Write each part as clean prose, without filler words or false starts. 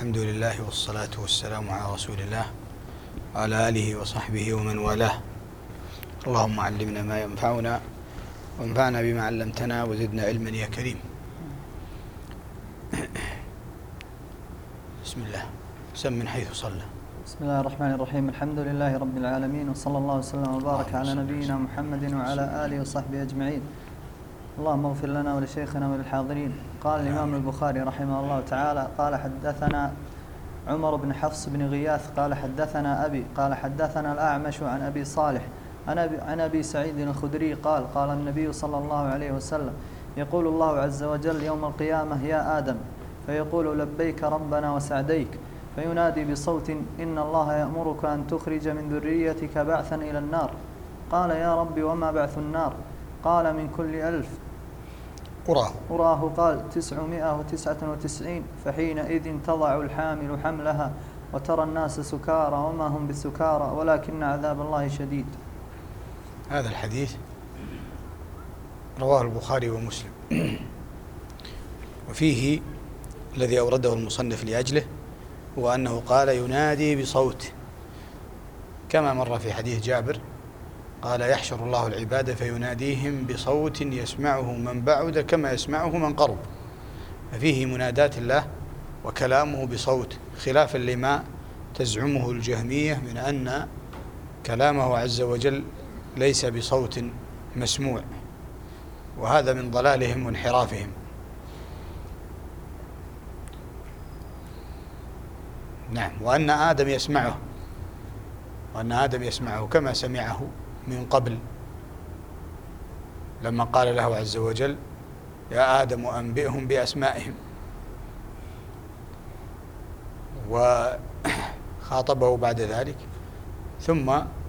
الحمد لله والصلاة والسلام على رسول الله وعلى آله وصحبه ومن والاه. اللهم علمنا ما ينفعنا وانفعنا بما علمتنا وزدنا علما يا كريم. بسم الله. سم من حيث صلى. بسم الله الرحمن الرحيم. الحمد لله رب العالمين، وصلى الله وسلم وبارك على نبينا محمد وعلى آله وصحبه أجمعين. اللهم اغفر لنا ولشيخنا وللحاضرين. قال الإمام البخاري رحمه الله تعالى: قال حدثنا عمر بن حفص بن غياث قال حدثنا أبي قال حدثنا الأعمش عن أبي صالح عن أبي سعيد الخدري قال: قال النبي صلى الله عليه وسلم: يقول الله عز وجل يوم القيامة: يا آدم، فيقول: لبيك ربنا وسعديك، فينادي بصوت: إن الله يأمرك أن تخرج من ذريتك بعثا إلى النار. قال: يا رب، وما بعث النار؟ قال: من كل 1000 أراه. قال: 999. فحينئذ تضع الحامل حملها وترى الناس سكارى وما هم بسكارى ولكن عذاب الله شديد. هذا الحديث رواه البخاري ومسلم، وفيه الذي أورده المصنف لأجله هو أنه قال: ينادي بصوت، كما مر في حديث جابر قال: يحشر الله العباد فيناديهم بصوت يسمعه من بعد كما يسمعه من قرب. ففيه منادات الله وكلامه بصوت، خلافا لما تزعمه الجهمية من أن كلامه عز وجل ليس بصوت مسموع، وهذا من ضلالهم وانحرافهم. نعم، وأن آدم يسمعه كما سمعه من قبل لما قال له عز وجل: يا آدم أنبئهم بأسمائهم، وخاطبه بعد ذلك، ثم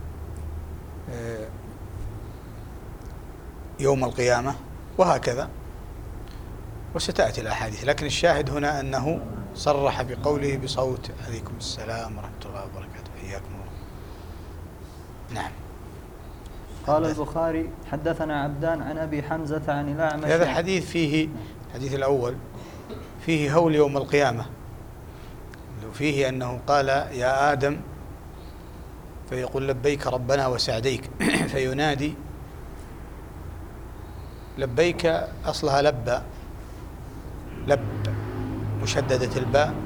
يوم القيامة، وهكذا، وستأتي الأحاديث. لكن الشاهد هنا أنه صرح بقوله بصوت. عليكم السلام ورحمة الله وبركاته. حياكم الله. نعم. قال البخاري: حدثنا عبدان عن أبي حمزة عن الأعمش. هذا الحديث فيه، الحديث الأول فيه هول يوم القيامة، فيه أنه قال: يا آدم، فيقول: لبيك ربنا وسعديك، فينادي. لبيك أصلها لب مشددة الباء،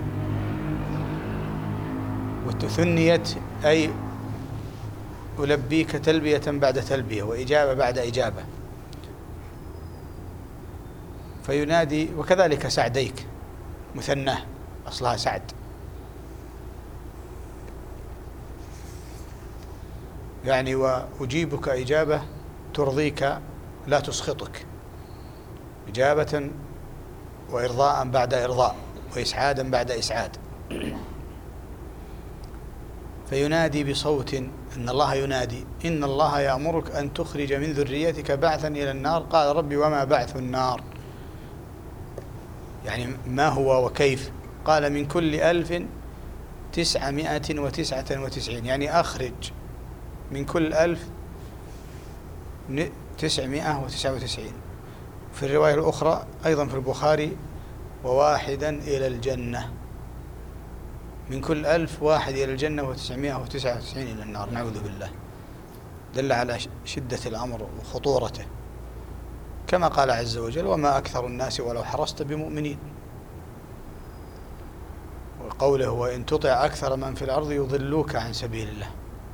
وتثنيت أي ألبيك تلبية بعد تلبية وإجابة بعد إجابة. فينادي. وكذلك سعديك مثناه، أصلها سعد. يعني وأجيبك إجابة ترضيك لا تسخطك، إجابة وإرضاء بعد إرضاء وإسعادا بعد إسعاد. فينادي بصوت، إن الله ينادي: إن الله يأمرك أن تخرج من ذريتك بعثا إلى النار. قال: ربي، وما بعث النار؟ يعني ما هو وكيف؟ قال: من كل 1999. يعني أخرج من كل 1999. في الرواية الأخرى أيضا في البخاري: وواحدا إلى الجنة. من كل 1000 واحد إلى الجنة و999 إلى النار، نعوذ بالله. دل على شدة الأمر وخطورته، كما قال عز وجل: وما أكثر الناس ولو حرصت بمؤمنين. وقوله: وإن تطع أكثر من في الأرض يضلوك عن سبيل الله.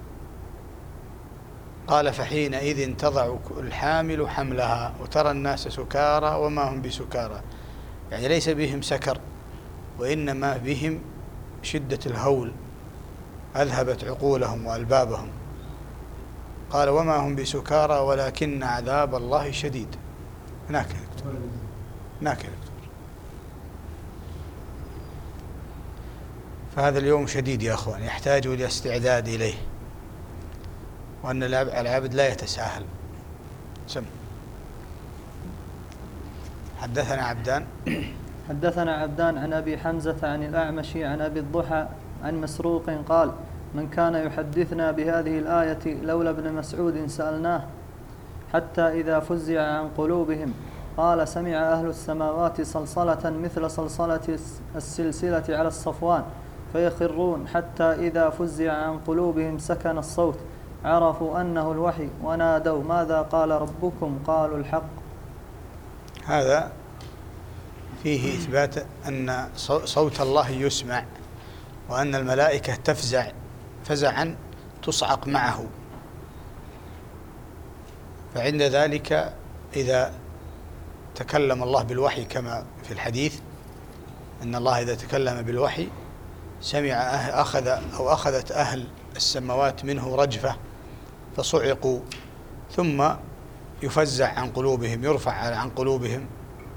قال: فحينئذ تضع الحامل حملها وترى الناس سكارى وما هم بسكارى. يعني ليس بهم سكر، وإنما بهم شدة الهول، أذهبت عقولهم وألبابهم. قال: وما هم بسكارى ولكن عذاب الله شديد. هناك يا دكتور. فهذا اليوم شديد يا أخوان، يحتاج إلى استعداد إليه، وأن العبد لا يتساهل. سم. حدثنا عبدان عن أبي حمزة عن الأعمش عن أبي الضحى عن مسروق قال: من كان يحدثنا بهذه الآية لولا ابن مسعود سألناه، حتى إذا فزع عن قلوبهم قال سمع أهل السماوات صلصلة مثل صلصلة السلسلة على الصفوان فيخرون حتى إذا فزع عن قلوبهم سكن الصوت عرفوا أنه الوحي ونادوا ماذا قال ربكم قالوا الحق. هذا فيه إثبات أن صوت الله يسمع، وأن الملائكة تفزع فزعا تصعق معه. فعند ذلك إذا تكلم الله بالوحي كما في الحديث أن الله إذا تكلم بالوحي أخذت أهل السماوات منه رجفة فصعقوا، ثم يفزع عن قلوبهم، يرفع عن قلوبهم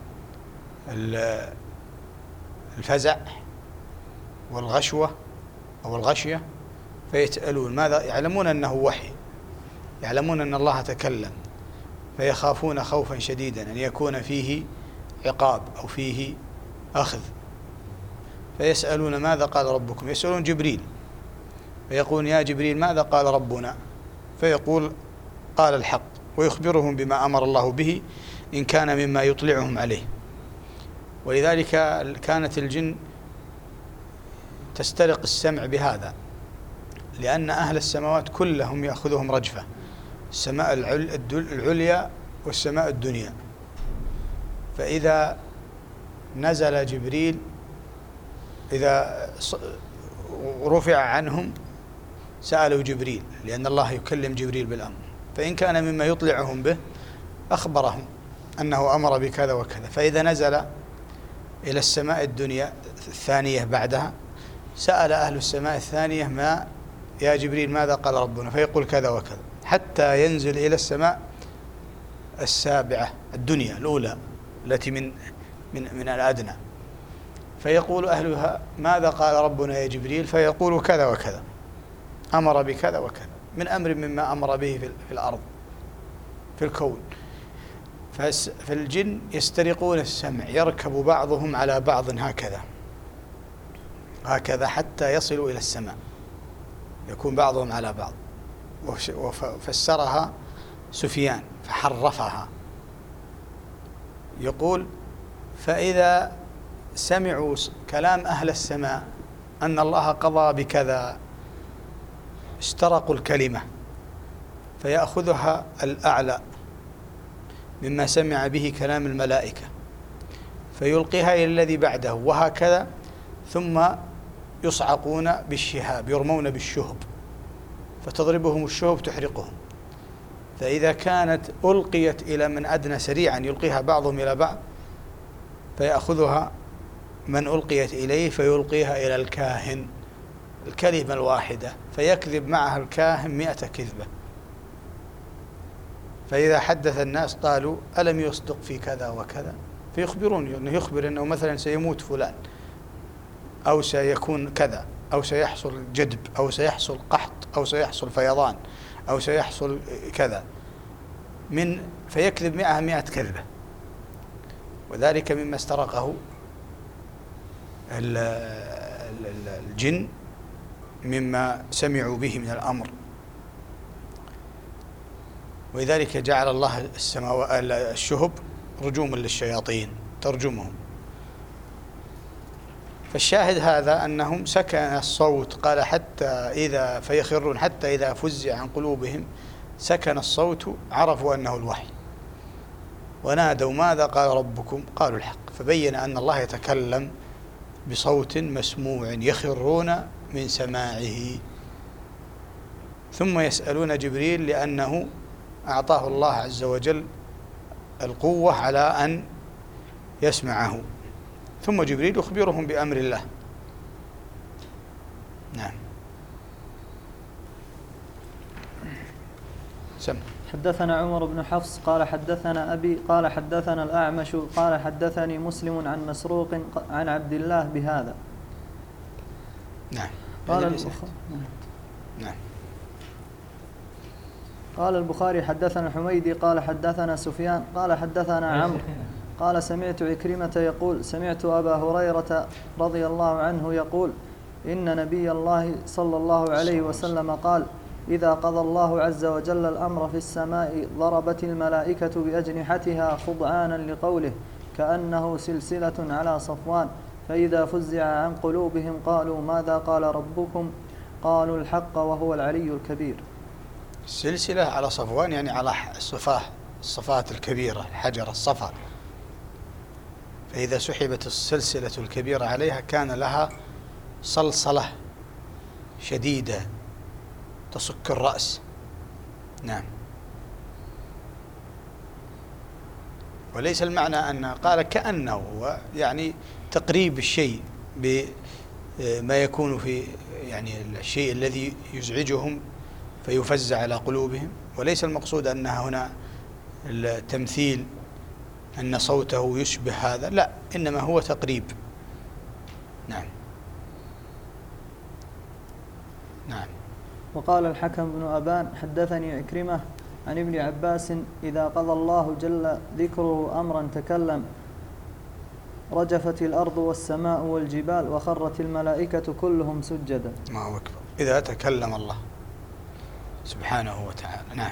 الفزع والغشوة أو الغشية، فيسألون ماذا، يعلمون أنه وحي، يعلمون أن الله تكلم، فيخافون خوفا شديدا أن يكون فيه عقاب أو فيه أخذ، فيسألون ماذا قال ربكم، يسألون جبريل فيقول يا جبريل ماذا قال ربنا، فيقول قال الحق، ويخبرهم بما أمر الله به إن كان مما يطلعهم عليه. ولذلك كانت الجن تسترق السمع بهذا، لأن أهل السماوات كلهم يأخذهم رجفة، السماء العليا والسماء الدنيا. فإذا نزل جبريل إذا رفع عنهم سألوا جبريل، لأن الله يكلم جبريل بالأمر، فإن كان مما يطلعهم به أخبرهم أنه أمر بكذا وكذا. فإذا نزل إلى السماء الدنيا الثانية بعدها سأل أهل السماء الثانية يا جبريل ماذا قال ربنا، فيقول كذا وكذا، حتى ينزل إلى السماء السابعة الدنيا الأولى التي من الأدنى، فيقول أهلها ماذا قال ربنا يا جبريل، فيقول كذا وكذا، أمر بكذا وكذا، من أمر مما أمر به في الأرض في الكون. فالجن يسترقون السمع، يركب بعضهم على بعض هكذا حتى يصلوا إلى السماء، يكون بعضهم على بعض. وفسرها سفيان فحرفها، يقول فإذا سمعوا كلام أهل السماء أن الله قضى بكذا استرقوا الكلمة فيأخذها الأعلى مما سمع به كلام الملائكة فيلقيها إلى الذي بعده، وهكذا، ثم يصعقون بالشهاب، يرمون بالشهب فتضربهم الشهب تحرقهم. فإذا كانت ألقيت إلى من أدنى سريعا يلقيها بعضهم إلى بعض، فيأخذها من ألقيت إليه فيلقيها إلى الكاهن الكلمة الواحدة، فيكذب معها الكاهن 100 كذبة. فإذا حدث الناس قالوا ألم يصدق في كذا وكذا، فيخبرون، يعني يخبر أنه مثلا سيموت فلان أو سيكون كذا أو سيحصل جدب أو سيحصل قحط أو سيحصل فيضان أو سيحصل كذا، فيكذب 100 كذبة. وذلك مما استرقه الجن مما سمعوا به من الأمر. ولذلك جعل الله الشهب رجوما للشياطين ترجمهم. فالشاهد هذا أنهم سكن الصوت، قال فيخرون حتى إذا فزع عن قلوبهم سكن الصوت عرفوا أنه الوحي ونادوا ماذا قال ربكم قالوا الحق. فبين أن الله يتكلم بصوت مسموع يخرون من سماعه، ثم يسألون جبريل لأنه أعطاه الله عز وجل القوة على أن يسمعه، ثم جبريل يخبرهم بأمر الله. نعم. سم. حدثنا عمر بن حفص قال حدثنا أبي قال حدثنا الأعمش قال حدثني مسلم عن مسروق عن عبد الله بهذا. نعم. نعم. قال البخاري حدثنا الحميدي قال حدثنا سفيان قال حدثنا عمرو قال سمعت عكرمة يقول سمعت أبا هريرة رضي الله عنه يقول إن نبي الله صلى الله عليه وسلم قال إذا قضى الله عز وجل الأمر في السماء ضربت الملائكة بأجنحتها خضعانا لقوله كأنه سلسلة على صفوان، فإذا فزع عن قلوبهم قالوا ماذا قال ربكم؟ قالوا الحق وهو العلي الكبير. السلسلة على صفوان يعني على الصفات الكبيرة، الحجر الصفا، فإذا سحبت السلسلة الكبيرة عليها كان لها صلصلة شديدة تصك الرأس. نعم. وليس المعنى أن قال كأنه، يعني تقريب الشيء بما يكون في يعني الشيء الذي يزعجهم فيفزع على قلوبهم، وليس المقصود أنها هنا التمثيل أن صوته يشبه هذا، لا، إنما هو تقريب. نعم. نعم. وقال الحكم بن أبان حدثني عكرمة عن ابن عباس إذا قضى الله جل ذكره أمرا تكلم رجفت الأرض والسماء والجبال وخرت الملائكة كلهم سجدا. الله أكبر. إذا تكلم الله سبحانه وتعالى. نعم.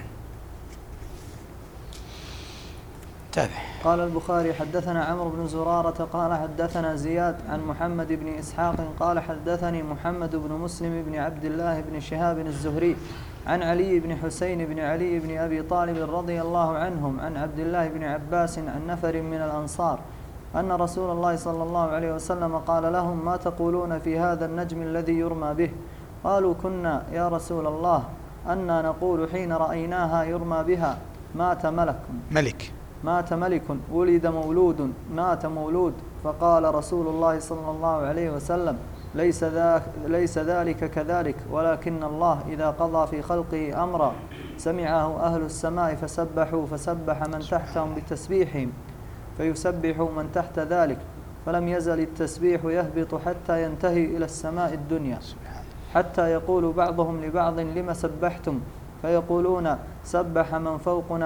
تابع. قال البخاري حدثنا عمرو بن زرارة قال حدثنا زياد عن محمد بن إسحاق قال حدثني محمد بن مسلم بن عبد الله بن شهاب الزهري عن علي بن حسين بن علي بن أبي طالب رضي الله عنهم عن عبد الله بن عباس عن نفر من الأنصار أن رسول الله صلى الله عليه وسلم قال لهم ما تقولون في هذا النجم الذي يرمى به؟ قالوا كنا يا رسول الله أنا نقول حين رأيناها يرمى بها مات ملك ولد مولود مات مولود. فقال رسول الله صلى الله عليه وسلم ليس ذلك كذلك، ولكن الله إذا قضى في خلقه أمرا سمعه أهل السماء فسبحوا فسبح من تحتهم بتسبيحهم فيسبحوا من تحت ذلك، فلم يزل التسبيح يهبط حتى ينتهي إلى السماء الدنيا، حتى يقول بعضهم لبعض لما سبحتم؟ فيقولون سبح من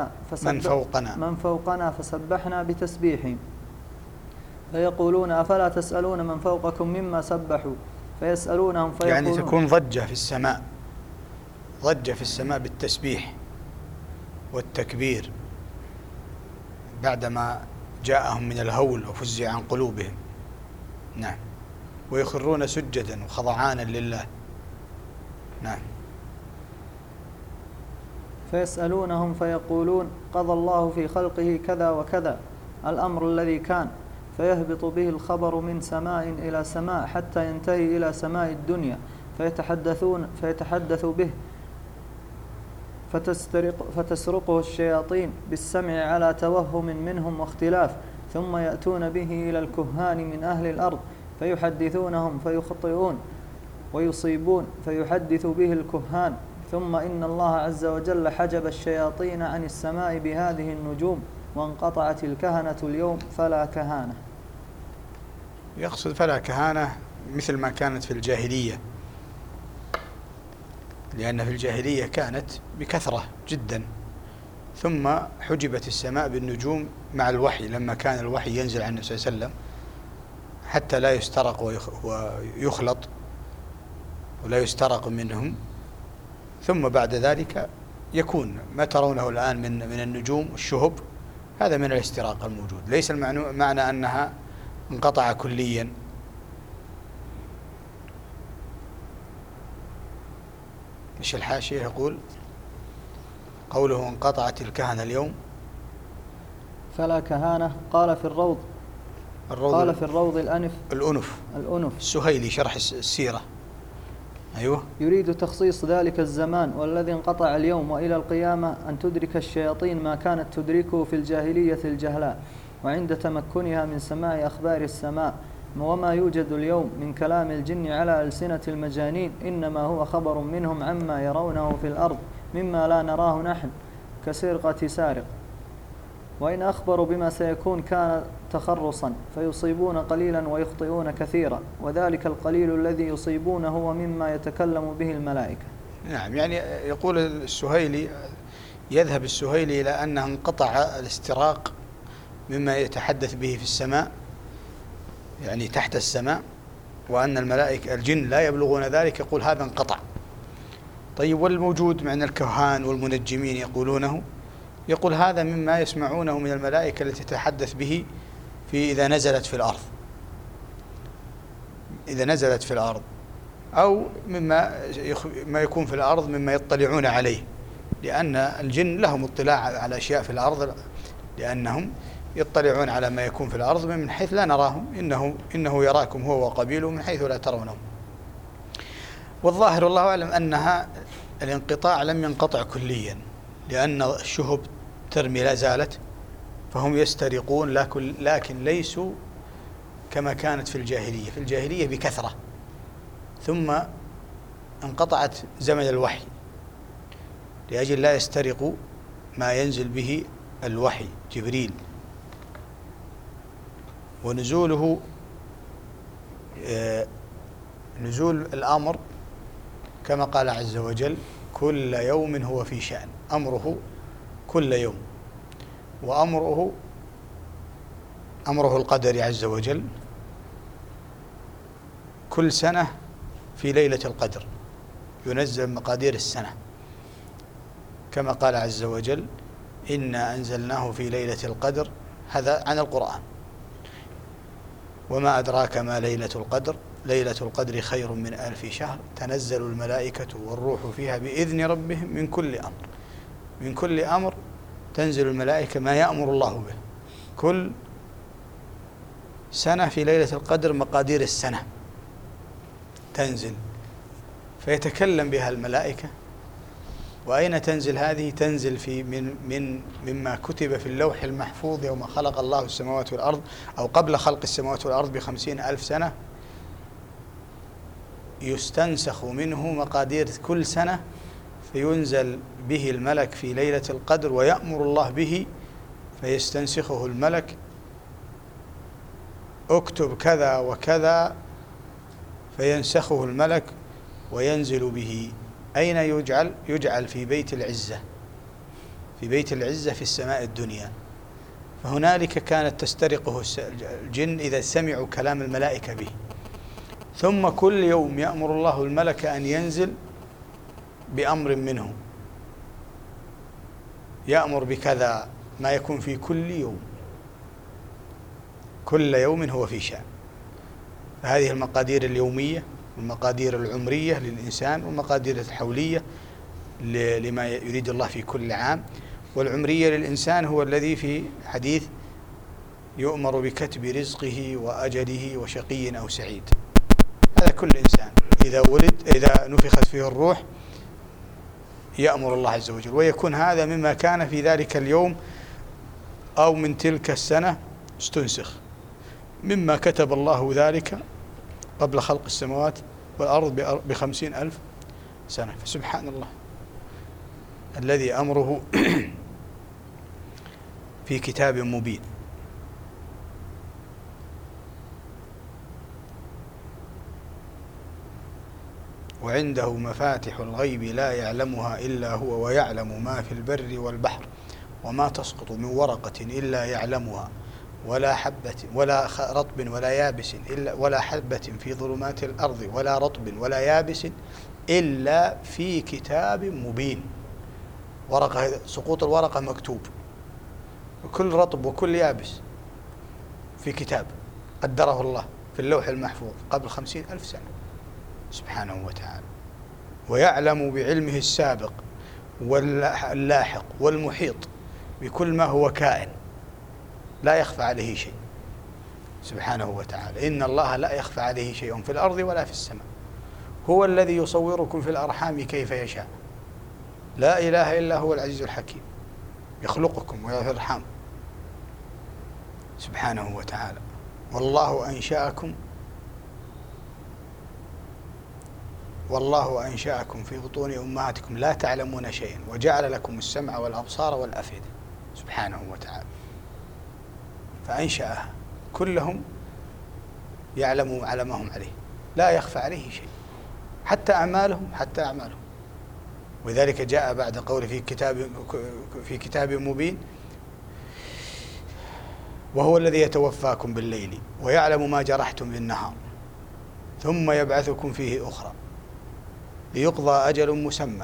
فوقنا فسبحنا بتسبيحهم. فيقولون أفلا تسألون من فوقكم مما سبحوا؟ فيسألونهم فيقولون يعني تكون ضجة في السماء بالتسبيح والتكبير بعدما جاءهم من الهول وفزع عن قلوبهم. نعم. ويخرون سجدا وخضعانا لله. نعم. فيسألونهم فيقولون قضى الله في خلقه كذا وكذا الأمر الذي كان، فيهبط به الخبر من سماء إلى سماء حتى ينتهي إلى سماء الدنيا فيتحدث به فتسرقه الشياطين بالسمع على توهم منهم واختلاف، ثم يأتون به إلى الكهان من أهل الأرض فيحدثونهم فيخطئون ويصيبون فيحدث به الكهان، ثم إن الله عز وجل حجب الشياطين عن السماء بهذه النجوم وانقطعت الكهنة اليوم فلا كهانة. يقصد فلا كهانة مثل ما كانت في الجاهلية، لأن في الجاهلية كانت بكثرة جدا، ثم حجبت السماء بالنجوم مع الوحي لما كان الوحي ينزل عن النبي صلى الله عليه وسلم حتى لا يسترق ويخلط ولا يسترق منهم، ثم بعد ذلك يكون ما ترونه الآن من النجوم والشهب هذا من الاستراق الموجود، ليس معنى أنها انقطع كليا. إيش الحاشية يقول؟ قوله انقطعت الكهنة اليوم فلا كهانة. قال في الروض الأنف السهيلي شرح السيرة. أيوة. يريد تخصيص ذلك الزمان والذي انقطع اليوم وإلى القيامة أن تدرك الشياطين ما كانت تدركه في الجاهلية الجهلاء، وعند تمكنها من سماع أخبار السماء، وما يوجد اليوم من كلام الجن على ألسنة المجانين إنما هو خبر منهم عما يرونه في الأرض مما لا نراه نحن كسرقة سارق، وإن أخبروا بما سيكون كان تخرصا فيصيبون قليلا ويخطئون كثيرا، وذلك القليل الذي يصيبون هو مما يتكلم به الملائكة. نعم. يعني يقول السهيلي، يذهب السهيلي إلى أنه انقطع الاستراق مما يتحدث به في السماء، يعني تحت السماء، وأن الملائكة الجن لا يبلغون ذلك، يقول هذا انقطع. طيب، والموجود من الكهان والمنجمين يقولونه، يقول هذا مما يسمعونه من الملائكة التي تتحدث به إذا نزلت في الأرض، أو ما يكون في الأرض مما يطلعون عليه، لأن الجن لهم اطلاع على أشياء في الأرض، لأنهم يطلعون على ما يكون في الأرض من حيث لا نراهم، إنه يراكم هو وقبيله من حيث لا ترونهم. والظاهر الله أعلم أنها الانقطاع لم ينقطع كليا، لأن الشهب ترمي لا زالت، فهم يسترقون، لكن ليسوا كما كانت في الجاهلية بكثرة. ثم انقطعت زمن الوحي لأجل لا يسترقوا ما ينزل به الوحي جبريل، ونزوله نزول الأمر كما قال عز وجل: كل يوم هو في شأن، أمره كل يوم، وأمره القدر عز وجل، كل سنة في ليلة القدر ينزل مقادير السنة، كما قال عز وجل: إنا أنزلناه في ليلة القدر. هذا عن القرآن. وما أدراك ما ليلة القدر، ليلة القدر خير من 1000 شهر، تنزل الملائكة والروح فيها بإذن ربهم من كل أمر تنزل الملائكة ما يأمر الله به. كل سنة في ليلة القدر مقادير السنة تنزل، فيتكلم بها الملائكة. وأين تنزل هذه؟ تنزل مما كتب في اللوح المحفوظ يوم خلق الله السماوات والأرض، أو قبل خلق السماوات والأرض ب50,000 سنة، يستنسخ منه مقادير كل سنة، فينزل به الملك في ليلة القدر، ويأمر الله به، فيستنسخه الملك: اكتب كذا وكذا، فينسخه الملك وينزل به. أين يجعل في بيت العزة في السماء الدنيا. فهنالك كانت تسترقه الجن إذا سمعوا كلام الملائكة به. ثم كل يوم يأمر الله الملك أن ينزل بأمر منه، يأمر بكذا، ما يكون في كل يوم، كل يوم هو في شأن. فهذه المقادير اليومية، والمقادير العمرية للإنسان، والمقادير الحولية لما يريد الله في كل عام. والعمرية للإنسان هو الذي في حديث يؤمر بكتب رزقه وأجله وشقي أو سعيد. هذا كل إنسان إذا نفخت فيه الروح يأمر الله عز وجل، ويكون هذا مما كان في ذلك اليوم أو من تلك السنة استنسخ، مما كتب الله ذلك قبل خلق السماوات والأرض ب50,000 سنة. فسبحان الله الذي أمره في كتاب مبين. وعنده مفاتح الغيب لا يعلمها إلا هو، ويعلم ما في البر والبحر، وما تسقط من ورقة إلا يعلمها، ولا حبة ولا رطب ولا يابس ولا حبة في ظلمات الأرض ولا رطب ولا يابس إلا في كتاب مبين. سقوط الورقة مكتوب، وكل رطب وكل يابس في كتاب قدره الله في اللوح المحفوظ قبل 50,000 سنة سبحانه وتعالى. ويعلم بعلمه السابق واللاحق والمحيط بكل ما هو كائن، لا يخفى عليه شيء سبحانه وتعالى. إن الله لا يخفى عليه شيء في الأرض ولا في السماء. هو الذي يصوركم في الأرحام كيف يشاء، لا إله إلا هو العزيز الحكيم، يخلقكم ويفي الأرحام سبحانه وتعالى. والله أنشأكم في بطون أمهاتكم لا تعلمون شيئا، وجعل لكم السمع والأبصار والأفئدة سبحانه وتعالى. فأنشأها كلهم يعلموا على ما هم عليه، لا يخفى عليه شيء، حتى أعمالهم. وذلك جاء بعد قوله في كتاب مبين: وهو الذي يتوفاكم بالليل ويعلم ما جرحتم بالنهار ثم يبعثكم فيه أخرى. ليقضى أجل مسمى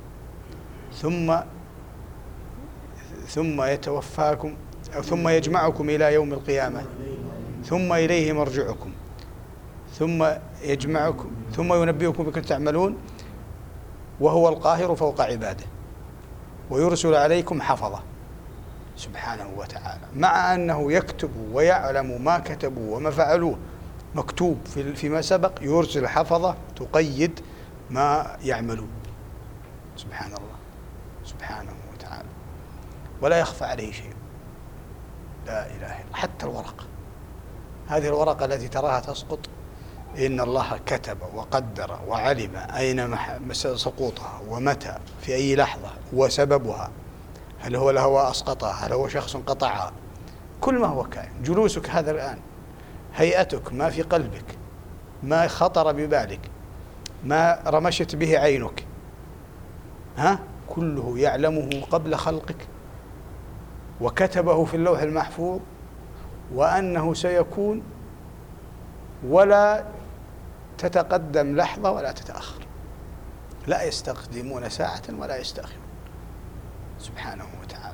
ثم يتوفاكم أو ثم يجمعكم إلى يوم القيامة ثم إليه مرجعكم ثم يجمعكم ثم ينبئكم بما تعملون وهو القاهر فوق عباده ويرسل عليكم حفظة سبحانه وتعالى، مع أنه يكتب ويعلم ما كتبوا وما فعلوه مكتوب فيما سبق، يرسل حفظة تقيد ما يعملون. سبحان الله سبحانه وتعالى، ولا يخفى عليه شيء. لا إله إلا الله. حتى الورقة، هذه الورقة التي تراها تسقط، إن الله كتب وقدر وعلم أين سقوطها ومتى في أي لحظة وسببها، هل هو الهواء أسقطها، هل هو شخص قطعها، كل ما هو كائن. جلوسك هذا الآن، هيئتك، ما في قلبك، ما خطر ببالك، ما رمشت به عينك، كله يعلمه قبل خلقك وكتبه في اللوح المحفوظ، وأنه سيكون، ولا تتقدم لحظة ولا تتأخر، لا يستقدمون ساعة ولا يستأخرون سبحانه وتعالى.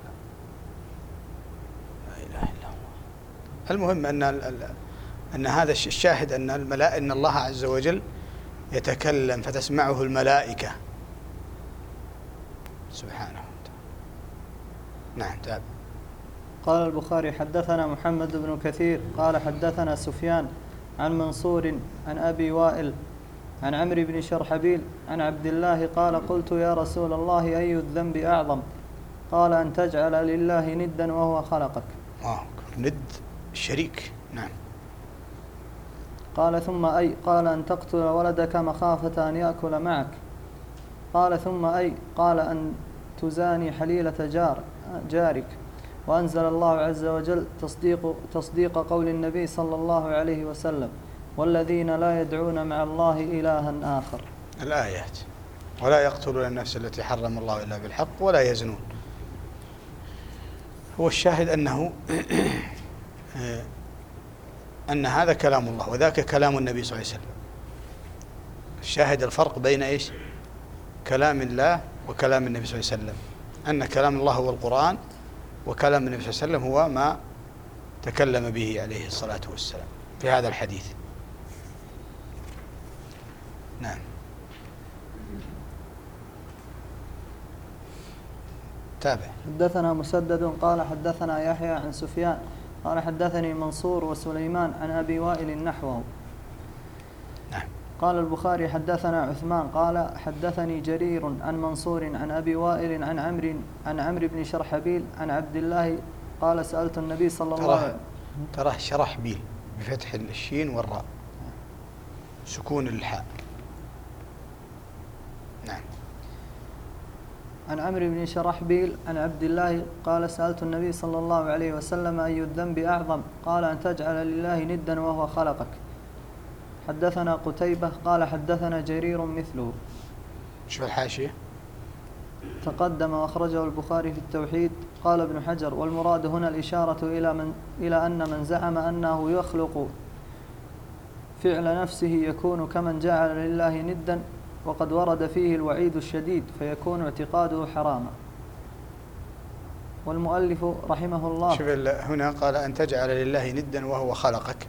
لا إله إلا الله. المهم أن هذا الشاهد أن الله عز وجل يتكلم فتسمعه الملائكة سبحانه وتعالى. نعم تابع. قال البخاري: حدثنا محمد بن كثير قال حدثنا سفيان عن منصور عن أبي وائل عن عمرو بن شرحبيل عن عبد الله قال: قلت يا رسول الله أي الذنب أعظم؟ قال: أن تجعل لله ندا وهو خلقك. ند شريك. نعم. قال: ثم أي؟ قال: أن تقتل ولدك مخافة أن يأكل معك. قال: ثم أي؟ قال: أن تزاني حليلة جارك. وأنزل الله عز وجل تصديق قول النبي صلى الله عليه وسلم: والذين لا يدعون مع الله إلها آخر. الآيات: ولا يقتلون النفس التي حرم الله إلا بالحق ولا يزنون. هو الشاهد أن هذا كلام الله وذاك كلام النبي صلى الله عليه وسلم. الشاهد الفرق بين إيش؟ كلام الله وكلام النبي صلى الله عليه وسلم، أن كلام الله هو القرآن، وكلام النبي صلى الله عليه وسلم هو ما تكلم به عليه الصلاة والسلام في هذا الحديث. نعم. تابع. حدثنا مسدد قال حدثنا يحيى عن سفيان قال حدثني منصور وسليمان عن أبي وائل نحوه. نعم. قال البخاري: حدثنا عثمان قال حدثني جرير عن منصور عن أبي وائل عن عمرو بن شرحبيل عن عبد الله قال: سألت النبي صلى الله عليه وسلم. تراه شرحبيل بفتح الشين والراء سكون الحاء. نعم. عن عمرو بن شرحبيل عن عبد الله قال: سألت النبي صلى الله عليه وسلم: أي الذنب أعظم؟ قال: أن تجعل لله ندا وهو خلقك. حدثنا قتيبة قال حدثنا جرير مثله. شوف الحاشية. تقدم وأخرجه البخاري في التوحيد. قال ابن حجر: والمراد هنا الإشارة إلى أن من زعم أنه يخلق فعل نفسه يكون كمن جعل لله ندا، وقد ورد فيه الوعيد الشديد فيكون اعتقاده حراما. والمؤلف رحمه الله. شوف هنا قال: أن تجعل لله ندا وهو خلقك.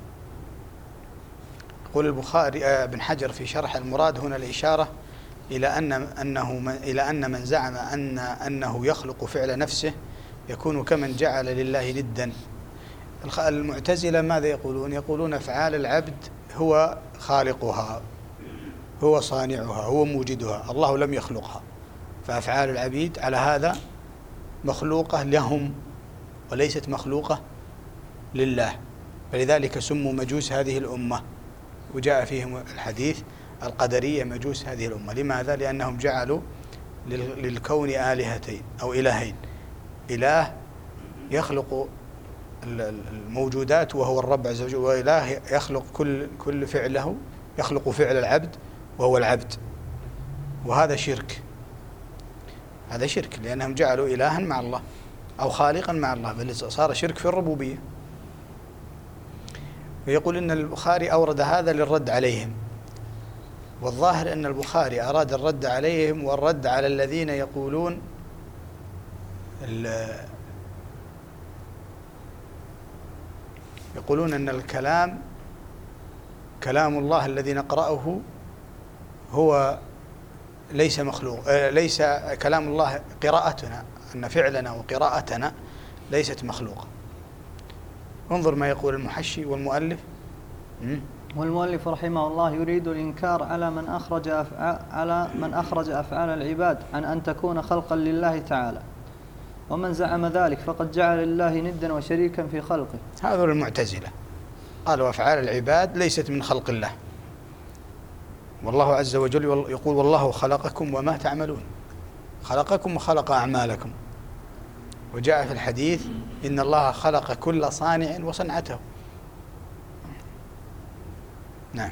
يقول البخاري ابن حجر في شرح: المراد هنا الإشارة إلى أن من زعم أنه يخلق فعل نفسه يكون كمن جعل لله ندا. المعتزلة ماذا يقولون؟ يقولون أفعال العبد هو خالقها، هو صانعها، هو موجدها، الله لم يخلقها، فأفعال العبيد على هذا مخلوقة لهم وليست مخلوقة لله، فلذلك سموا مجوس هذه الأمة. وجاء فيهم الحديث: القدرية مجوس هذه الأمة. لماذا؟ لأنهم جعلوا للكون آلهتين أو إلهين، إله يخلق الموجودات وهو الرب عز وجل، وإله يخلق كل فعله، يخلق فعل العبد وهو العبد. وهذا شرك، هذا شرك، لأنهم جعلوا إلها مع الله أو خالقا مع الله، بل صار شرك في الربوبية. ويقول إن البخاري أورد هذا للرد عليهم، والظاهر أن البخاري أراد الرد عليهم والرد على الذين يقولون أن الكلام كلام الله الذي نقرأه هو ليس مخلوق، ليس كلام الله قراءتنا، أن فعلنا وقراءتنا ليست مخلوقة. انظر ما يقول المحشي والمؤلف. والمؤلف رحمه الله يريد الإنكار على من أخرج أفعال العباد عن أن تكون خلقا لله تعالى، ومن زعم ذلك فقد جعل لله ندا وشريكا في خلقه. هذول المعتزلة قالوا أفعال العباد ليست من خلق الله، والله عز وجل يقول والله خلقكم وما تعملون، خلقكم وخلق أعمالكم. وجاء في الحديث إن الله خلق كل صانع وصنعته. نعم.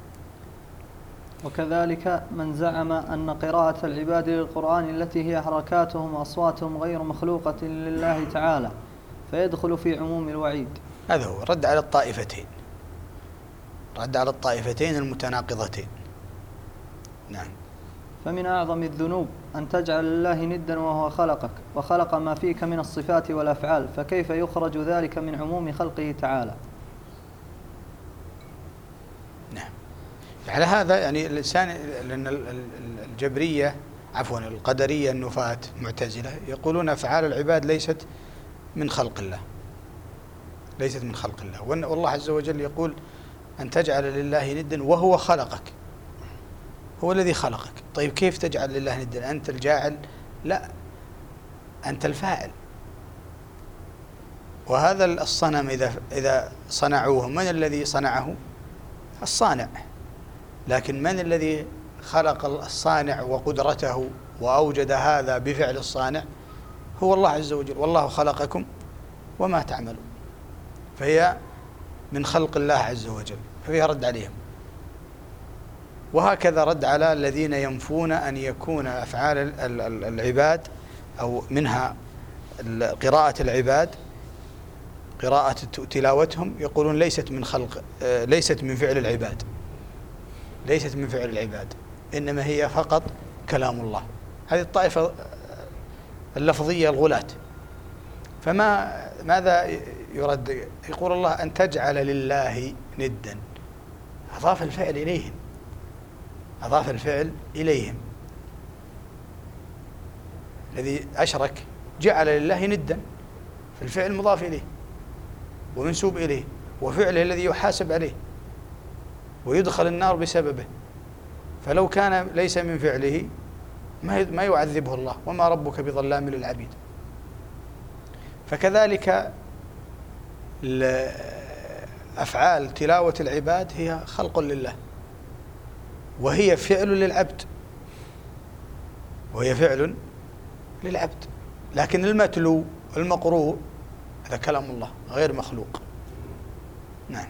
وكذلك من زعم أن قراءة العباد للقرآن التي هي حركاتهم وأصواتهم غير مخلوقة لله تعالى فيدخل في عموم الوعيد. هذا هو رد على الطائفتين، رد على الطائفتين المتناقضتين. نعم. فمن أعظم الذنوب أن تجعل لله ندا وهو خلقك وخلق ما فيك من الصفات والأفعال، فكيف يخرج ذلك من عموم خلقه تعالى؟ نعم. على هذا يعني الإنسان، لأن الجبرية القدرية النفاة معتزلة يقولون أفعال العباد ليست من خلق الله، ليست من خلق الله. والله عز وجل يقول أن تجعل لله ندا وهو خلقك، هو الذي خلقك. طيب كيف تجعل لله ندا؟ أنت الجاعل؟ لا، أنت الفاعل. وهذا الصنم إذا صنعوه، من الذي صنعه؟ الصانع. لكن من الذي خلق الصانع وقدرته وأوجد هذا بفعل الصانع؟ هو الله عز وجل. والله خلقكم وما تعملون، فهي من خلق الله عز وجل، ففيها رد عليهم. وهكذا رد على الذين ينفون أن يكون أفعال العباد أو منها قراءة العباد، قراءة تلاوتهم، يقولون ليست من خلق، ليست من فعل العباد، ليست من فعل العباد، إنما هي فقط كلام الله. هذه الطائفة اللفظية الغلاة. ماذا يرد؟ يقول الله أن تجعل لله ندا، أضاف الفعل إليهم، أضاف الفعل إليهم. الذي أشرك جعل لله ندا، فالفعل مضاف إليه ومنسوب إليه، وفعله الذي يحاسب عليه ويدخل النار بسببه. فلو كان ليس من فعله ما يعذبه الله، وما ربك بظلام للعبيد. فكذلك أفعال تلاوة العباد هي خلق لله، وهي فعل للعبد، وهي فعل للعبد. لكن المتلو المقروء هذا كلام الله غير مخلوق. نعم.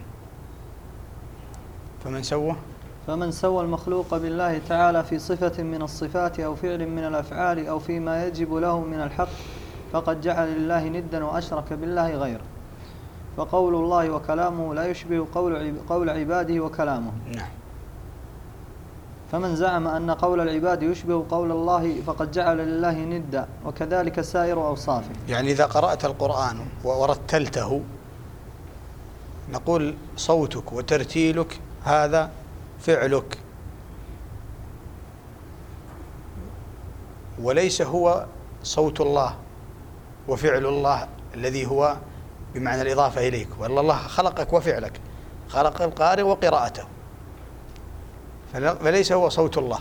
فمن سوى المخلوق بالله تعالى في صفة من الصفات أو فعل من الأفعال أو فيما يجب له من الحق فقد جعل لله ندا وأشرك بالله غيره. فقول الله وكلامه لا يشبه قول عباده وكلامه. نعم. فمن زعم أن قول العباد يشبه قول الله فقد جعل لله ندا، وكذلك سائر أوصافه. يعني إذا قرأت القرآن ورتلته نقول صوتك وترتيلك هذا فعلك، وليس هو صوت الله وفعل الله الذي هو بمعنى الإضافة إليك. والله الله خلقك وفعلك، خلق القارئ وقراءته، فليس هو صوت الله.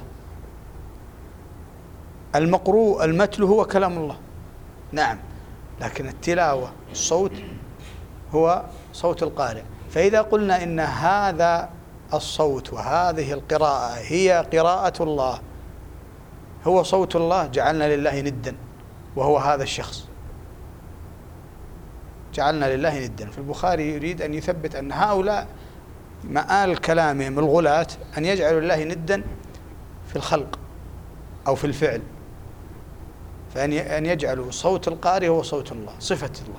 المقروء المتلو هو كلام الله، نعم، لكن التلاوة الصوت هو صوت القارئ. فإذا قلنا إن هذا الصوت وهذه القراءة هي قراءة الله، هو صوت الله، جعلنا لله ندا وهو هذا الشخص، جعلنا لله ندا. فالبخاري يريد أن يثبت أن هؤلاء مآل كلامهم الغلاة أن يجعلوا لله ندا في الخلق أو في الفعل، فأن يجعلوا صوت القارئ هو صوت الله، صفة الله.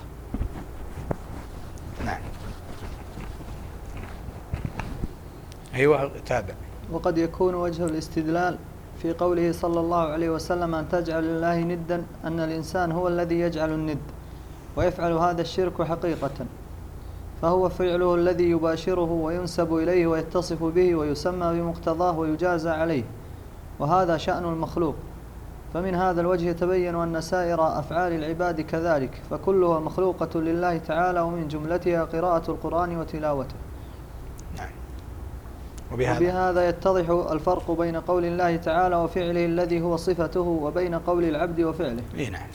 نعم. أيوة، تابع. وقد يكون وجه الاستدلال في قوله صلى الله عليه وسلم أن تجعل لله ندا أن الإنسان هو الذي يجعل الند ويفعل هذا الشرك حقيقة، فهو فعله الذي يباشره وينسب إليه ويتصف به ويسمى بمقتضاه ويجازى عليه، وهذا شأن المخلوق. فمن هذا الوجه يتبين أن سائر أفعال العباد كذلك، فكلها مخلوقة لله تعالى، ومن جملتها قراءة القرآن وتلاوته. نعم. وبهذا يتضح الفرق بين قول الله تعالى وفعله الذي هو صفته وبين قول العبد وفعله. نعم.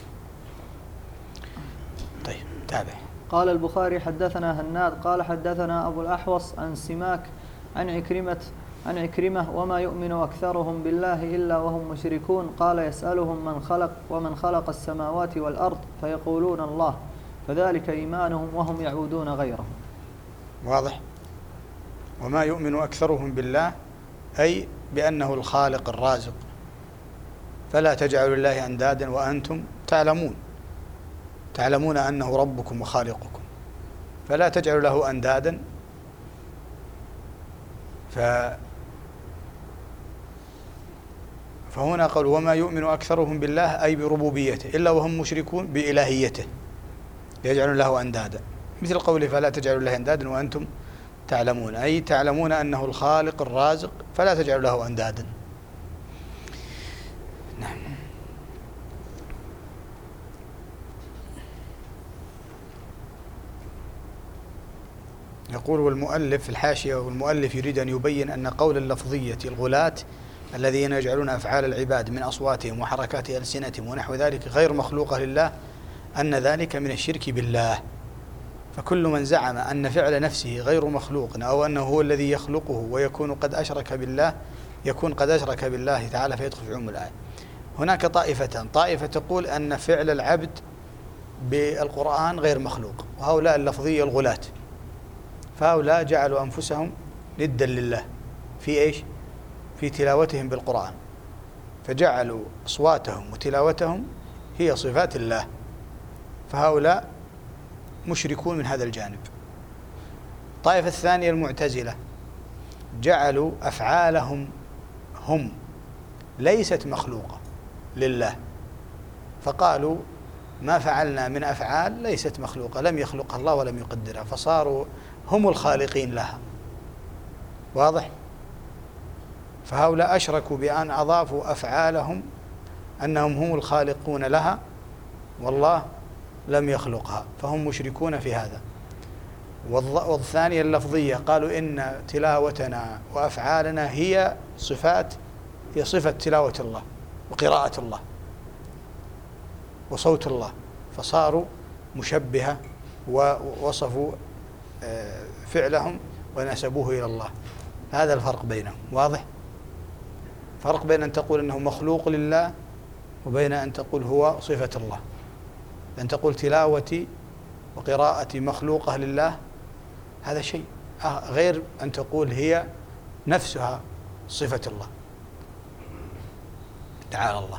طيب تابع. قال البخاري حدثنا هناد قال حدثنا أبو الأحوص عن سماك عن عكرمة وما يؤمن أكثرهم بالله إلا وهم مشركون، قال يسألهم من خلق ومن خلق السماوات والأرض فيقولون الله، فذلك إيمانهم وهم يعبدون غيره. واضح. وما يؤمن أكثرهم بالله أي بأنه الخالق الرازق، فلا تجعلوا لله أندادا وأنتم تعلمون أنه ربكم وخالقكم، فلا تجعلوا له أندادا. فهنا قال وما يؤمن أكثرهم بالله أي بربوبيته إلا وهم مشركون بإلهيته، يجعلون له أندادا، مثل قوله فلا تجعلوا له أندادا وأنتم تعلمون، أي تعلمون أنه الخالق الرازق فلا تجعلوا له أندادا. نعم. يقول والمؤلف في الحاشية، والمؤلف يريد أن يبين أن قول اللفظية الغلاة الذين يجعلون أفعال العباد من أصواتهم وحركات ألسنتهم ونحو ذلك غير مخلوقة لله أن ذلك من الشرك بالله. فكل من زعم أن فعل نفسه غير مخلوق أو أنه هو الذي يخلقه ويكون قد أشرك بالله يكون قد أشرك بالله تعالى فيدخل في عموم الآية. هناك طائفتان، طائفة تقول أن فعل العبد بالقرآن غير مخلوق، وهؤلاء اللفظية الغلاة، فهؤلاء جعلوا أنفسهم ندا لله في إيش؟ في تلاوتهم بالقرآن، فجعلوا أصواتهم وتلاوتهم هي صفات الله، فهؤلاء مشركون من هذا الجانب. الطائفة الثانية المعتزلة جعلوا أفعالهم هم ليست مخلوقة لله، فقالوا ما فعلنا من أفعال ليست مخلوقة، لم يخلقها الله ولم يقدرها، فصاروا هم الخالقين لها. واضح؟ فهؤلاء أشركوا بأن أضافوا أفعالهم أنهم هم الخالقون لها والله لم يخلقها، فهم مشركون في هذا. والثانية اللفظية قالوا إن تلاوتنا وأفعالنا هي صفة تلاوة الله وقراءة الله وصوت الله، فصاروا مشبهة ووصفوا فعلهم ونسبوه إلى الله. هذا الفرق بينهم. واضح؟ فرق بين أن تقول أنه مخلوق لله وبين أن تقول هو صفة الله. أن تقول تلاوتي وقراءتي مخلوقة لله هذا شيء، غير أن تقول هي نفسها صفة الله تعالى الله.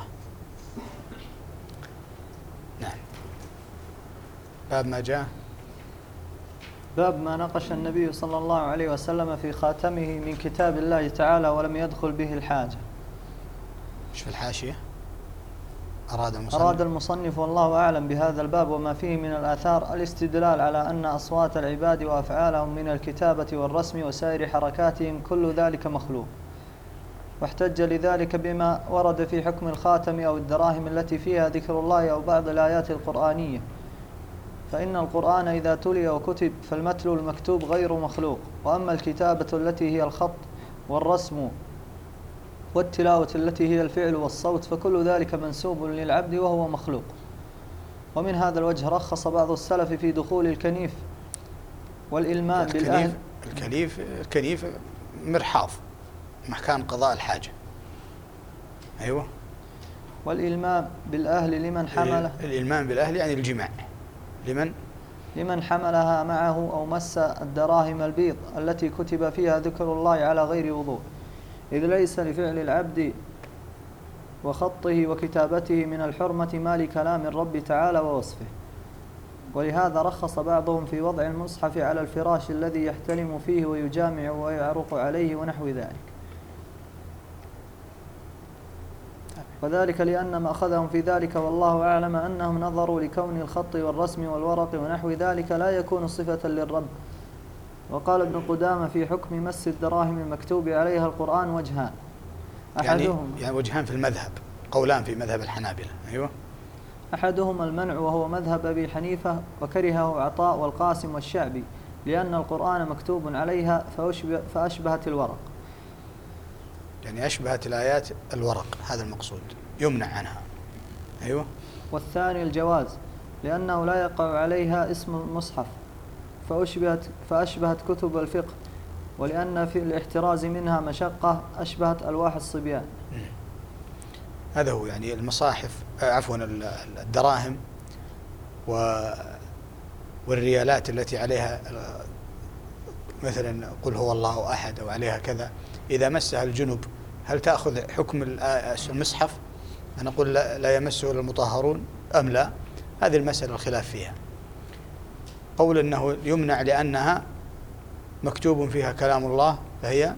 نعم. باب ما جاء، باب ما نقش النبي صلى الله عليه وسلم في خاتمه من كتاب الله تعالى ولم يدخل به الحاجة. ايش في الحاشية؟ أراد المصنف والله أعلم بهذا الباب وما فيه من الآثار الاستدلال على أن أصوات العباد وأفعالهم من الكتابة والرسم وسائر حركاتهم كل ذلك مخلوق، واحتج لذلك بما ورد في حكم الخاتم أو الدراهم التي فيها ذكر الله أو بعض الآيات القرآنية، فإن القرآن إذا تلي وكتب فالمتلو المكتوب غير مخلوق، وأما الكتابة التي هي الخط والرسم والتلاوة التي هي الفعل والصوت فكل ذلك منسوب للعبد وهو مخلوق. ومن هذا الوجه رخص بعض السلف في دخول الكنيف والإلمام بالأهل. الكنيف مرحاض مكان قضاء الحاجة. أيوة. والإلمام بالأهل لمن حمله، الإلمام بالأهل يعني الجماع لمن حملها معه أو مس الدراهم البيض التي كتب فيها ذكر الله على غير وضوء، إذ ليس لفعل العبد وخطه وكتابته من الحرمة ما لكلام الرب تعالى ووصفه. ولهذا رخص بعضهم في وضع المصحف على الفراش الذي يحتلم فيه ويجامع ويعرق عليه ونحو ذلك. وذلك لأن ما أخذهم في ذلك والله أعلم أنهم نظروا لكون الخط والرسم والورق ونحو ذلك لا يكون صفة للرب. وقال ابن قدامة في حكم مس الدراهم المكتوب عليها القرآن وجهان، أحدهما يعني وجهان في المذهب، قولان في مذهب الحنابلة. أيوة. أحدهما المنع وهو مذهب أبي حنيفة وكرهه عطاء والقاسم والشعبي لأن القرآن مكتوب عليها فأشبهت الورق. يعني أشبهت الآيات الورق، هذا المقصود، يمنع عنها. أيوة. والثاني الجواز لأنه لا يقع عليها اسم المصحف فأشبهت كتب الفقه، ولأن في الاحتراز منها مشقة أشبهت ألواح الصبيان. هذا هو يعني المصاحف، عفوا الدراهم والريالات التي عليها مثلا قل هو الله أحد أو عليها كذا، إذا مسها الجنب هل تأخذ حكم المصحف؟ أنا أقول لا يمسه إلا المطهرون أم لا؟ هذه المسألة الخلاف فيها. قول أنه يمنع لأنها مكتوب فيها كلام الله فهي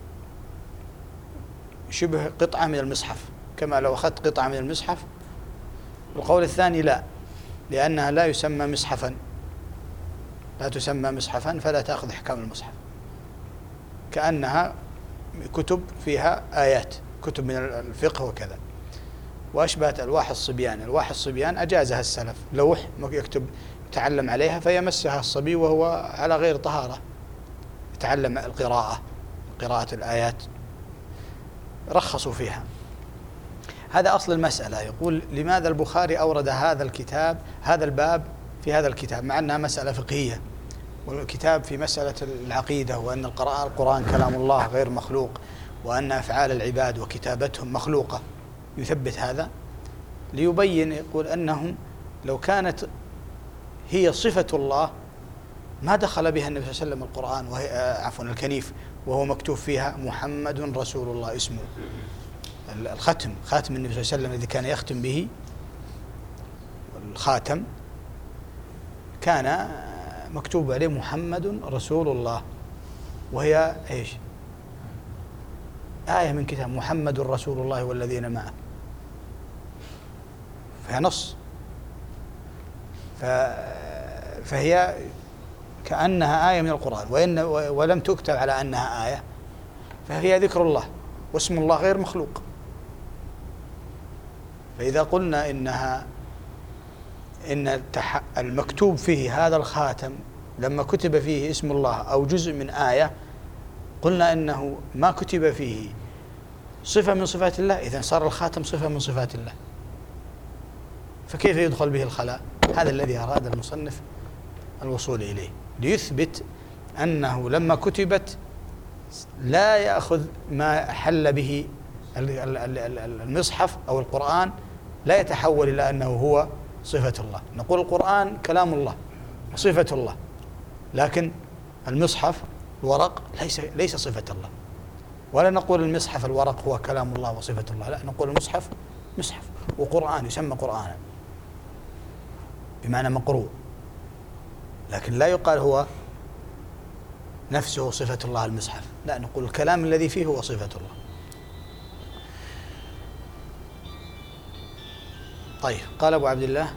شبه قطعة من المصحف، كما لو أخذت قطعة من المصحف. القول الثاني لا، لأنها لا يسمى مصحفا، لا تسمى مصحفا فلا تأخذ أحكام المصحف، كأنها كتب فيها آيات، كتب من الفقه وكذا. وأشبهت ألواح الصبيان، ألواح الصبيان أجازها السلف، لوح يكتب يتعلم عليها فيمسها الصبي وهو على غير طهارة، يتعلم قراءة الآيات، رخصوا فيها. هذا أصل المسألة. يقول لماذا البخاري أورد هذا الكتاب، هذا الباب في هذا الكتاب، مع أنها مسألة فقهية، والكتاب في مسألة العقيدة، وأن القرآن كلام الله غير مخلوق، وأن أفعال العباد وكتابتهم مخلوقة، يثبت هذا ليبين. يقول أنهم لو كانت هي صفة الله ما دخل بها النبي صلى الله عليه وسلم القرآن، وهي عفوا الكنيف وهو مكتوب فيها محمد رسول الله اسمه. الختم، خاتم النبي صلى الله عليه وسلم الذي كان يختم به، والخاتم كان مكتوب عليه محمد رسول الله، وهي ايش؟ آية من كتاب محمد رسول الله والذين معه، فهي نص، فهي كأنها آية من القرآن، ولم تكتب على أنها آية، فهي ذكر الله، واسم الله غير مخلوق. فإذا قلنا إن المكتوب فيه هذا الخاتم لما كتب فيه اسم الله أو جزء من آية، قلنا إنه ما كتب فيه صفة من صفات الله، إذن صار الخاتم صفة من صفات الله، فكيف يدخل به الخلاء؟ هذا الذي أراد المصنف الوصول إليه، ليثبت أنه لما كتبت لا يأخذ ما حل به المصحف أو القرآن، لا يتحول إلى أنه هو صفة الله. نقول القرآن كلام الله وصفة الله، لكن المصحف الورق ليس صفة الله. ولا نقول المصحف الورق هو كلام الله وصفة الله، لا، نقول المصحف مصحف وقرآن، يسمى قرآنا بمعنى مقروء، لكن لا يقال هو نفسه صفة الله المصحف، لا، نقول الكلام الذي فيه هو صفة الله. طيب، قال أبو عبد الله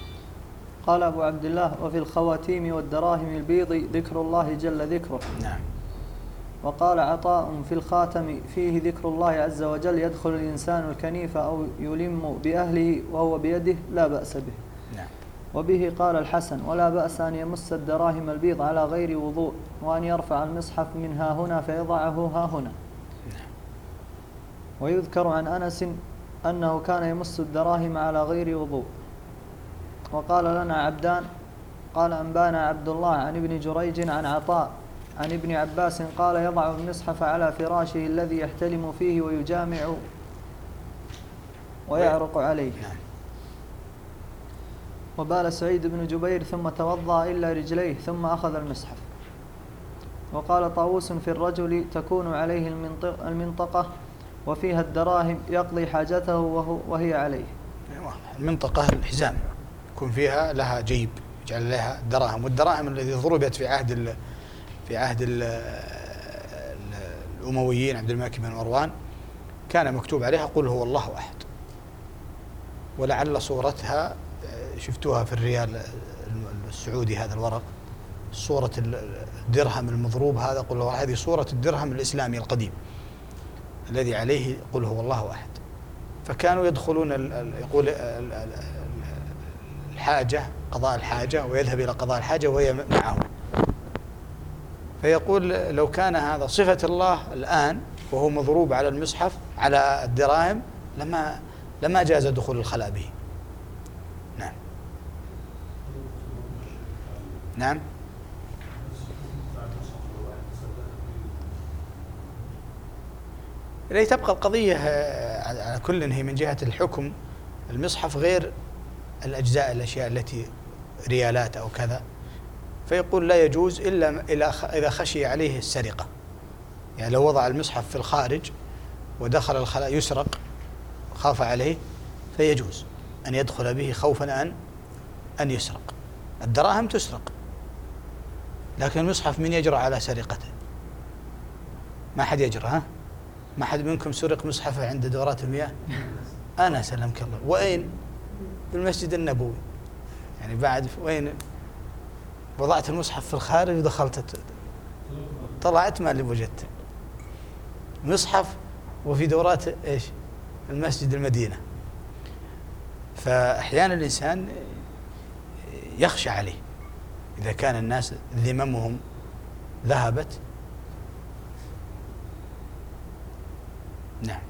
وفي الخواتيم والدراهم البيض ذكر الله جل ذكره. نعم. وقال عطاء في الخاتم فيه ذكر الله عز وجل يدخل الإنسان الكنيف أو يلم بأهله وهو بيده لا بأس به. نعم. وبه قال الحسن ولا بأس أن يمس الدراهم البيض على غير وضوء، وأن يرفع المصحف من ها هنا فيضعه ها هنا. نعم. ويذكر عن أنس أنه كان يمس الدراهم على غير وضوء. وقال لنا عبدان قال أنبانا عبد الله عن ابن جريج عن عطاء عن ابن عباس قال يضع المصحف على فراشه الذي يحتلم فيه ويجامع ويعرق عليه. وبال سعيد بن جبير ثم توضأ إلا رجليه ثم أخذ المصحف. وقال طاووس في الرجل تكون عليه المنطقة وفيها الدراهم يقضي حاجته وهي عليه. المنطقة الحزام يكون فيها لها جيب يجعل لها دراهم، والدراهم الذي ضربت في عهد الأمويين عبد الملك بن مروان كان مكتوب عليها قل هو الله أحد، ولعل صورتها شفتوها في الريال السعودي، هذا الورق، صورة الدرهم المضروب هذا، قل هو، هذه صورة الدرهم الإسلامي القديم الذي عليه قل هو الله أحد. فكانوا يدخلون يقول الحاجة، قضاء الحاجة، ويذهب إلى قضاء الحاجة وهي معه، فيقول لو كان هذا صفة الله الآن وهو مضروب على المصحف على الدراهم لما جاز دخول الخلاء به. نعم نعم. إليه تبقى القضية على كل، هي من جهة الحكم المصحف غير الأجزاء، الأشياء التي ريالات أو كذا، فيقول لا يجوز إلا إذا خشي عليه السرقة. يعني لو وضع المصحف في الخارج ودخل الخلاء يسرق، خاف عليه، فيجوز أن يدخل به خوفا أن يسرق. الدراهم تسرق، لكن المصحف من يجرى على سرقته؟ ما حد يجرى. ها، ما حد منكم سرق مصحفه عند دورات المياه؟ أنا سلمك الله. وأين؟ في المسجد النبوي. يعني بعد وين وضعت المصحف في الخارج ودخلت طلعت ما اللي وجدت مصحف، وفي دورات ايش؟ المسجد المدينة. فأحيانا الإنسان يخشى عليه إذا كان الناس ذممهم ذهبت. نعم.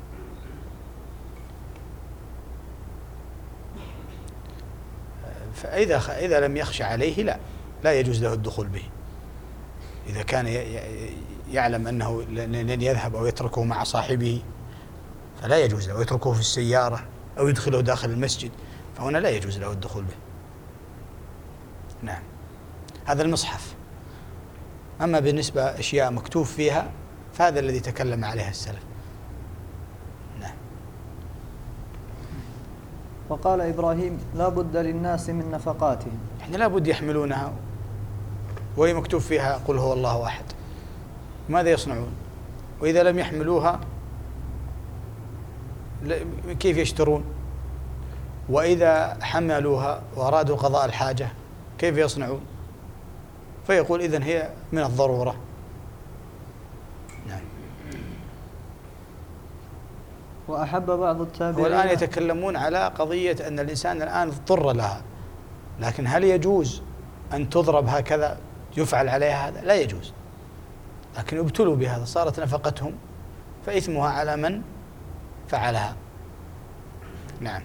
فإذا لم يخشى عليه لا يجوز له الدخول به. إذا كان يعلم أنه لن يذهب أو يتركه مع صاحبه فلا يجوز له، أو يتركه في السيارة أو يدخله داخل المسجد، فهنا لا يجوز له الدخول به. نعم، هذا المصحف. أما بالنسبة أشياء مكتوب فيها فهذا الذي تكلم عليها السلف. نعم. وقال إبراهيم لا بد للناس من نفقاتهم، يعني لا بد يحملونها وهي مكتوب فيها قل هو الله أحد، ماذا يصنعون؟ وإذا لم يحملوها كيف يشترون؟ وإذا حملوها وأرادوا قضاء الحاجة كيف يصنعون؟ فيقول إذن هي من الضرورة. نعم. وأحب بعض التابعين، والآن يتكلمون على قضية أن الإنسان الآن اضطر لها، لكن هل يجوز أن تضرب هكذا يفعل عليها هذا؟ لا يجوز، لكن ابتلوا بهذا، صارت نفقتهم فإثمها على من فعلها. نعم.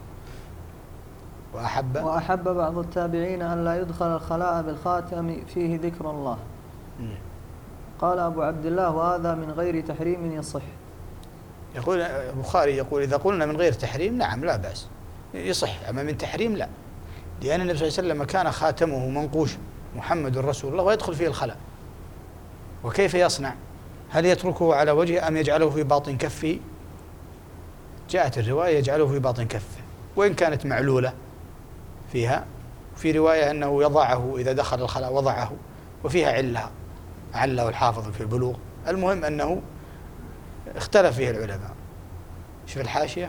وأحب بعض التابعين أن لا يدخل الخلاء بالخاتم فيه ذكر الله. قال أبو عبد الله وهذا من غير تحريم يصح. يقول البخاري يقول إذا قلنا من غير تحريم نعم لا بأس يصح، أما من تحريم لا، لأن النبي صلى الله عليه وسلم كان خاتمه منقوش محمد رسول الله ويدخل فيه الخلاء، وكيف يصنع؟ هل يتركه على وجهه أم يجعله في باطن كفه؟ جاءت الرواية يجعله في باطن كفه، وإن كانت معلولة فيها، في رواية أنه يضعه إذا دخل الخلاء وضعه، وفيها عله الحافظ في البلوغ. المهم أنه اختلف فيه العلماء. شوف الحاشية،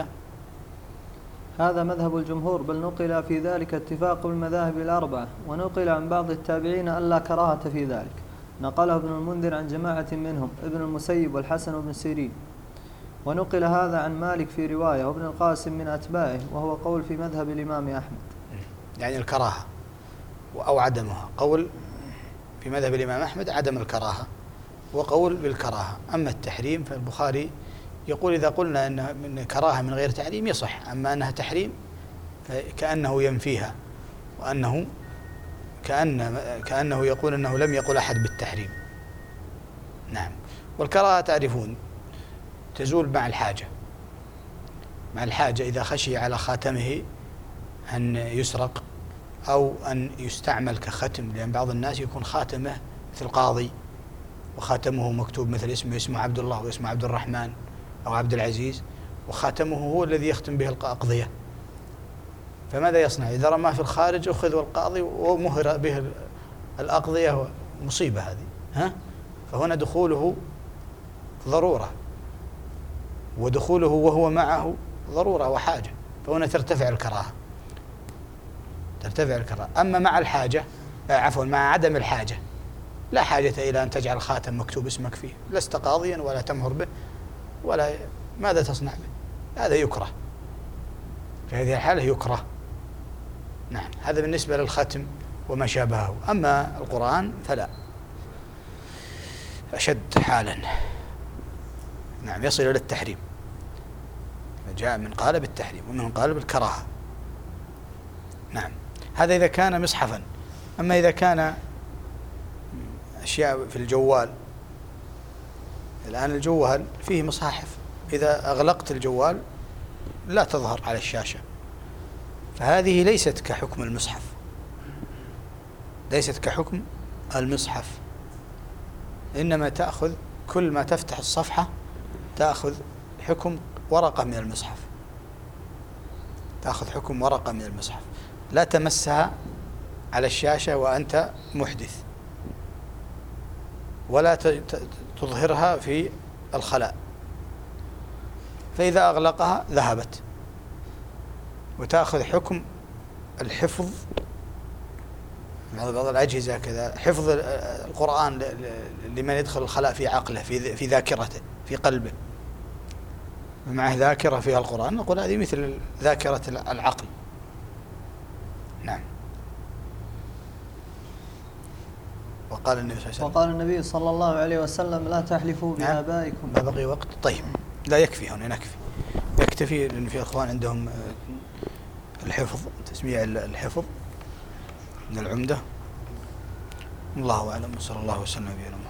هذا مذهب الجمهور، بل نقل في ذلك اتفاق المذاهب الأربعة، ونقل عن بعض التابعين ألا كراهة في ذلك. نقله ابن المنذر عن جماعة منهم ابن المسيب والحسن بن سيرين، ونقل هذا عن مالك في رواية وابن القاسم من أتباعه، وهو قول في مذهب الإمام أحمد. يعني الكراهة أو عدمها، قول في مذهب الإمام أحمد عدم الكراهة وقول بالكراهة. أما التحريم فالبخاري يقول إذا قلنا أن كراهة من غير تحريم يصح، أما أنها تحريم كأنه ينفيها، وأنه كأنه يقول أنه لم يقل أحد بالتحريم. نعم. والكراهة تعرفون تزول مع الحاجة إذا خشي على خاتمه أن يسرق أو أن يستعمل كختم، لأن بعض الناس يكون خاتمه مثل قاضي وخاتمه مكتوب مثل اسمه عبد الله واسمه عبد الرحمن أو عبد العزيز، وخاتمه هو الذي يختم به الأقضية، فماذا يصنع؟ إذا رماه في الخارج أخذ والقاضي ومهر به الأقضية، مصيبة هذه. فهنا دخوله ضرورة، ودخوله وهو معه ضرورة وحاجة، فهنا ترتفع الكراهة، ترتفع الكراهة. أما مع الحاجة، عفوا مع عدم الحاجة، لا حاجة إلى أن تجعل خاتم مكتوب اسمك فيه، لست قاضيا ولا تمهر به ولا ماذا تصنع به، هذا يكره، في هذه الحالة يكره. نعم، هذا بالنسبة للختم وما شابهه. أما القرآن فلا، أشد حالا، نعم، يصل إلى التحريم، جاء من قال بالتحريم ومن قال بالكراهة. نعم، هذا إذا كان مصحفا. أما إذا كان أشياء في الجوال، الآن الجوال فيه مصاحف، إذا أغلقت الجوال لا تظهر على الشاشة، فهذه ليست كحكم المصحف، ليست كحكم المصحف، إنما تأخذ كل ما تفتح الصفحة تأخذ حكم ورقة من المصحف، تأخذ حكم ورقة من المصحف، لا تمسها على الشاشة وأنت محدث، ولا تظهرها في الخلاء، فإذا أغلقها ذهبت، وتأخذ حكم الحفظ. بعض الأجهزة كذا حفظ القرآن لمن يدخل الخلاء في عقله، في ذاكرته، في قلبه، معه ذاكرة فيها القرآن، نقول هذه مثل ذاكرة العقل. نعم. وقال النبي صلى الله عليه وسلم لا تحلفوا بآبائكم. ما بقي وقت؟ طيب، لا يكفي هنا، نكفي، يكتفي، لأن في أخوان عندهم الحفظ، تسميع الحفظ من العمدة. الله أعلم، وصلى الله وسلم على نبينا محمد.